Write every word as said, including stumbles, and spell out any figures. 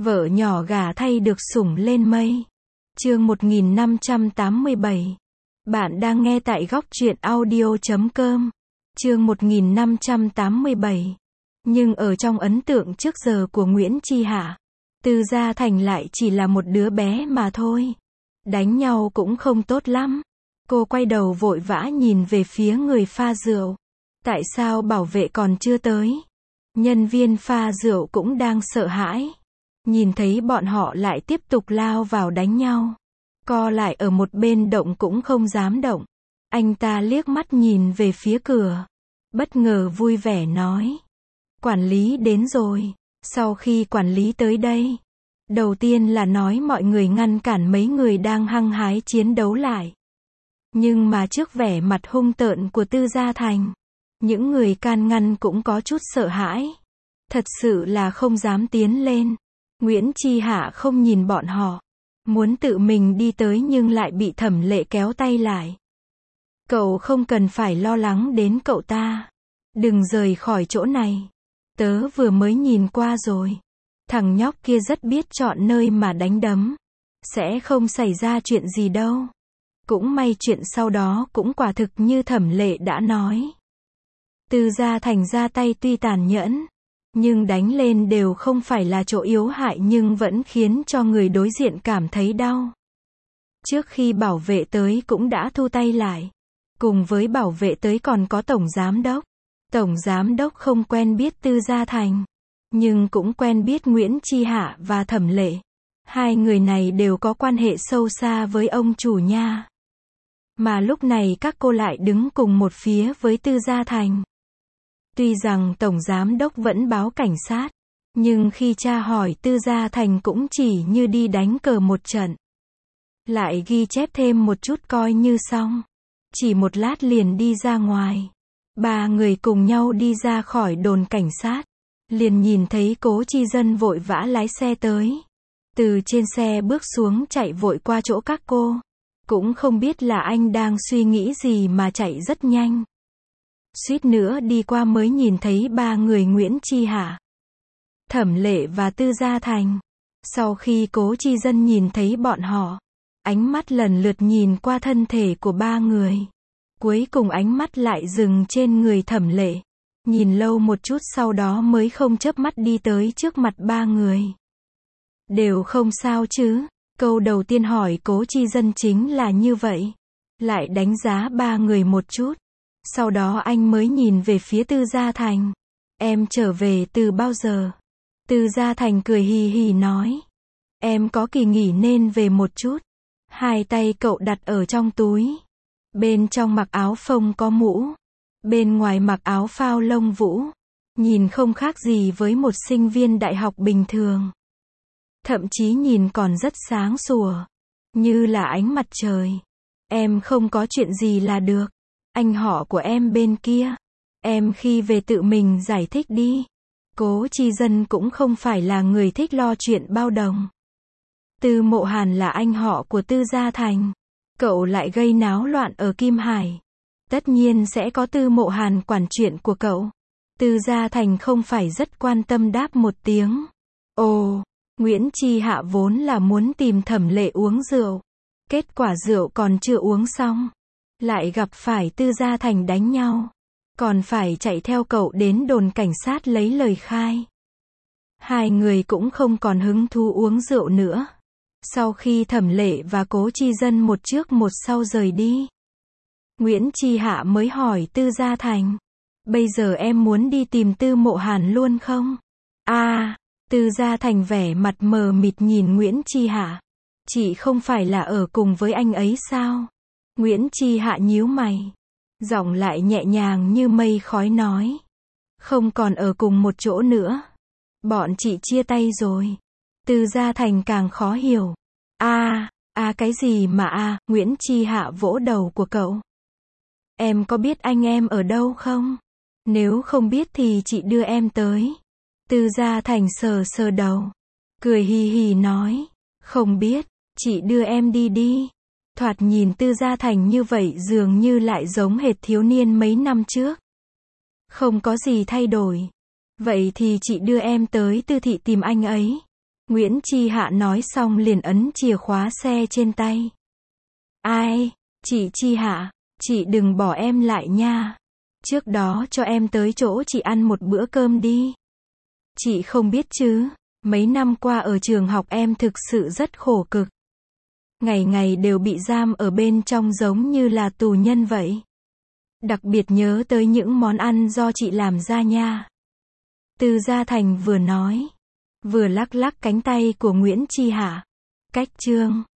Vợ nhỏ gả thay được sủng lên mây. Chương một nghìn năm trăm tám mươi bảy. Bạn đang nghe tại góc truyện audio chấm com. Chương một nghìn năm trăm tám mươi bảy. Nhưng ở trong ấn tượng trước giờ của Nguyễn Chi Hạ, Tư Gia Thành lại chỉ là một đứa bé mà thôi. Đánh nhau cũng không tốt lắm. Cô quay đầu vội vã nhìn về phía người pha rượu. Tại sao bảo vệ còn chưa tới? Nhân viên pha rượu cũng đang sợ hãi. Nhìn thấy bọn họ lại tiếp tục lao vào đánh nhau. Co lại ở một bên động cũng không dám động. Anh ta liếc mắt nhìn về phía cửa. Bất ngờ vui vẻ nói. Quản lý đến rồi. Sau khi quản lý tới đây, đầu tiên là nói mọi người ngăn cản mấy người đang hăng hái chiến đấu lại. Nhưng mà trước vẻ mặt hung tợn của Tư Gia Thành, những người can ngăn cũng có chút sợ hãi. Thật sự là không dám tiến lên. Nguyễn Chi Hạ không nhìn bọn họ, muốn tự mình đi tới nhưng lại bị Thẩm Lệ kéo tay lại. Cậu không cần phải lo lắng đến cậu ta. Đừng rời khỏi chỗ này. Tớ vừa mới nhìn qua rồi. Thằng nhóc kia rất biết chọn nơi mà đánh đấm. Sẽ không xảy ra chuyện gì đâu. Cũng may chuyện sau đó cũng quả thực như Thẩm Lệ đã nói. Tư Gia Thành ra tay tuy tàn nhẫn, nhưng đánh lên đều không phải là chỗ yếu hại nhưng vẫn khiến cho người đối diện cảm thấy đau. Trước khi bảo vệ tới cũng đã thu tay lại. Cùng với bảo vệ tới còn có Tổng Giám Đốc. Tổng Giám Đốc không quen biết Tư Gia Thành, nhưng cũng quen biết Nguyễn Chi Hạ và Thẩm Lệ. Hai người này đều có quan hệ sâu xa với ông chủ nha. Mà lúc này các cô lại đứng cùng một phía với Tư Gia Thành. Tuy rằng Tổng Giám Đốc vẫn báo cảnh sát, nhưng khi tra hỏi Tư Gia Thành cũng chỉ như đi đánh cờ một trận. Lại ghi chép thêm một chút coi như xong. Chỉ một lát liền đi ra ngoài. Ba người cùng nhau đi ra khỏi đồn cảnh sát. Liền nhìn thấy Cố Chi Dân vội vã lái xe tới. Từ trên xe bước xuống chạy vội qua chỗ các cô. Cũng không biết là anh đang suy nghĩ gì mà chạy rất nhanh. Suýt nữa đi qua mới nhìn thấy ba người Nguyễn Chi Hạ, Thẩm Lệ và Tư Gia Thành. Sau khi Cố Chi Dân nhìn thấy bọn họ, ánh mắt lần lượt nhìn qua thân thể của ba người. Cuối cùng ánh mắt lại dừng trên người Thẩm Lệ. Nhìn lâu một chút sau đó mới không chớp mắt đi tới trước mặt ba người. Đều không sao chứ? Câu đầu tiên hỏi Cố Chi Dân chính là như vậy. Lại đánh giá ba người một chút. Sau đó anh mới nhìn về phía Tư Gia Thành. Em trở về từ bao giờ? Tư Gia Thành cười hì hì nói. Em có kỳ nghỉ nên về một chút. Hai tay cậu đặt ở trong túi. Bên trong mặc áo phông có mũ. Bên ngoài mặc áo phao lông vũ. Nhìn không khác gì với một sinh viên đại học bình thường. Thậm chí nhìn còn rất sáng sủa. Như là ánh mặt trời. Em không có chuyện gì là được. Anh họ của em bên kia. Em khi về tự mình giải thích đi. Cố Chi Dân cũng không phải là người thích lo chuyện bao đồng. Tư Mộ Hàn là anh họ của Tư Gia Thành. Cậu lại gây náo loạn ở Kim Hải. Tất nhiên sẽ có Tư Mộ Hàn quản chuyện của cậu. Tư Gia Thành không phải rất quan tâm đáp một tiếng. Ồ, Nguyễn Chi Hạ vốn là muốn tìm Thẩm Lệ uống rượu. Kết quả rượu còn chưa uống xong. Lại gặp phải Tư Gia Thành đánh nhau. Còn phải chạy theo cậu đến đồn cảnh sát lấy lời khai. Hai người cũng không còn hứng thú uống rượu nữa. Sau khi Thẩm Lệ và Cố Chi Dân một trước một sau rời đi, Nguyễn Chi Hạ mới hỏi Tư Gia Thành. Bây giờ em muốn đi tìm Tư Mộ Hàn luôn không? À, Tư Gia Thành vẻ mặt mờ mịt nhìn Nguyễn Chi Hạ. Chị không phải là ở cùng với anh ấy sao? Nguyễn Chi Hạ nhíu mày. Giọng lại nhẹ nhàng như mây khói nói. Không còn ở cùng một chỗ nữa. Bọn chị chia tay rồi. Tư Gia Thành càng khó hiểu. À, à cái gì mà à, Nguyễn Chi Hạ vỗ đầu của cậu. Em có biết anh em ở đâu không? Nếu không biết thì chị đưa em tới. Tư Gia Thành sờ sờ đầu. Cười hì hì nói. Không biết, chị đưa em đi đi. Thoạt nhìn Tư Gia Thành như vậy dường như lại giống hệt thiếu niên mấy năm trước. Không có gì thay đổi. Vậy thì chị đưa em tới Tư thị tìm anh ấy. Nguyễn Chi Hạ nói xong liền ấn chìa khóa xe trên tay. Ai, chị Chi Hạ, chị đừng bỏ em lại nha. Trước đó cho em tới chỗ chị ăn một bữa cơm đi. Chị không biết chứ, mấy năm qua ở trường học em thực sự rất khổ cực. Ngày ngày đều bị giam ở bên trong giống như là tù nhân vậy. Đặc biệt nhớ tới những món ăn do chị làm ra nha. Từ Gia Thành vừa nói, vừa lắc lắc cánh tay của Nguyễn Chi Hạ. Cách chương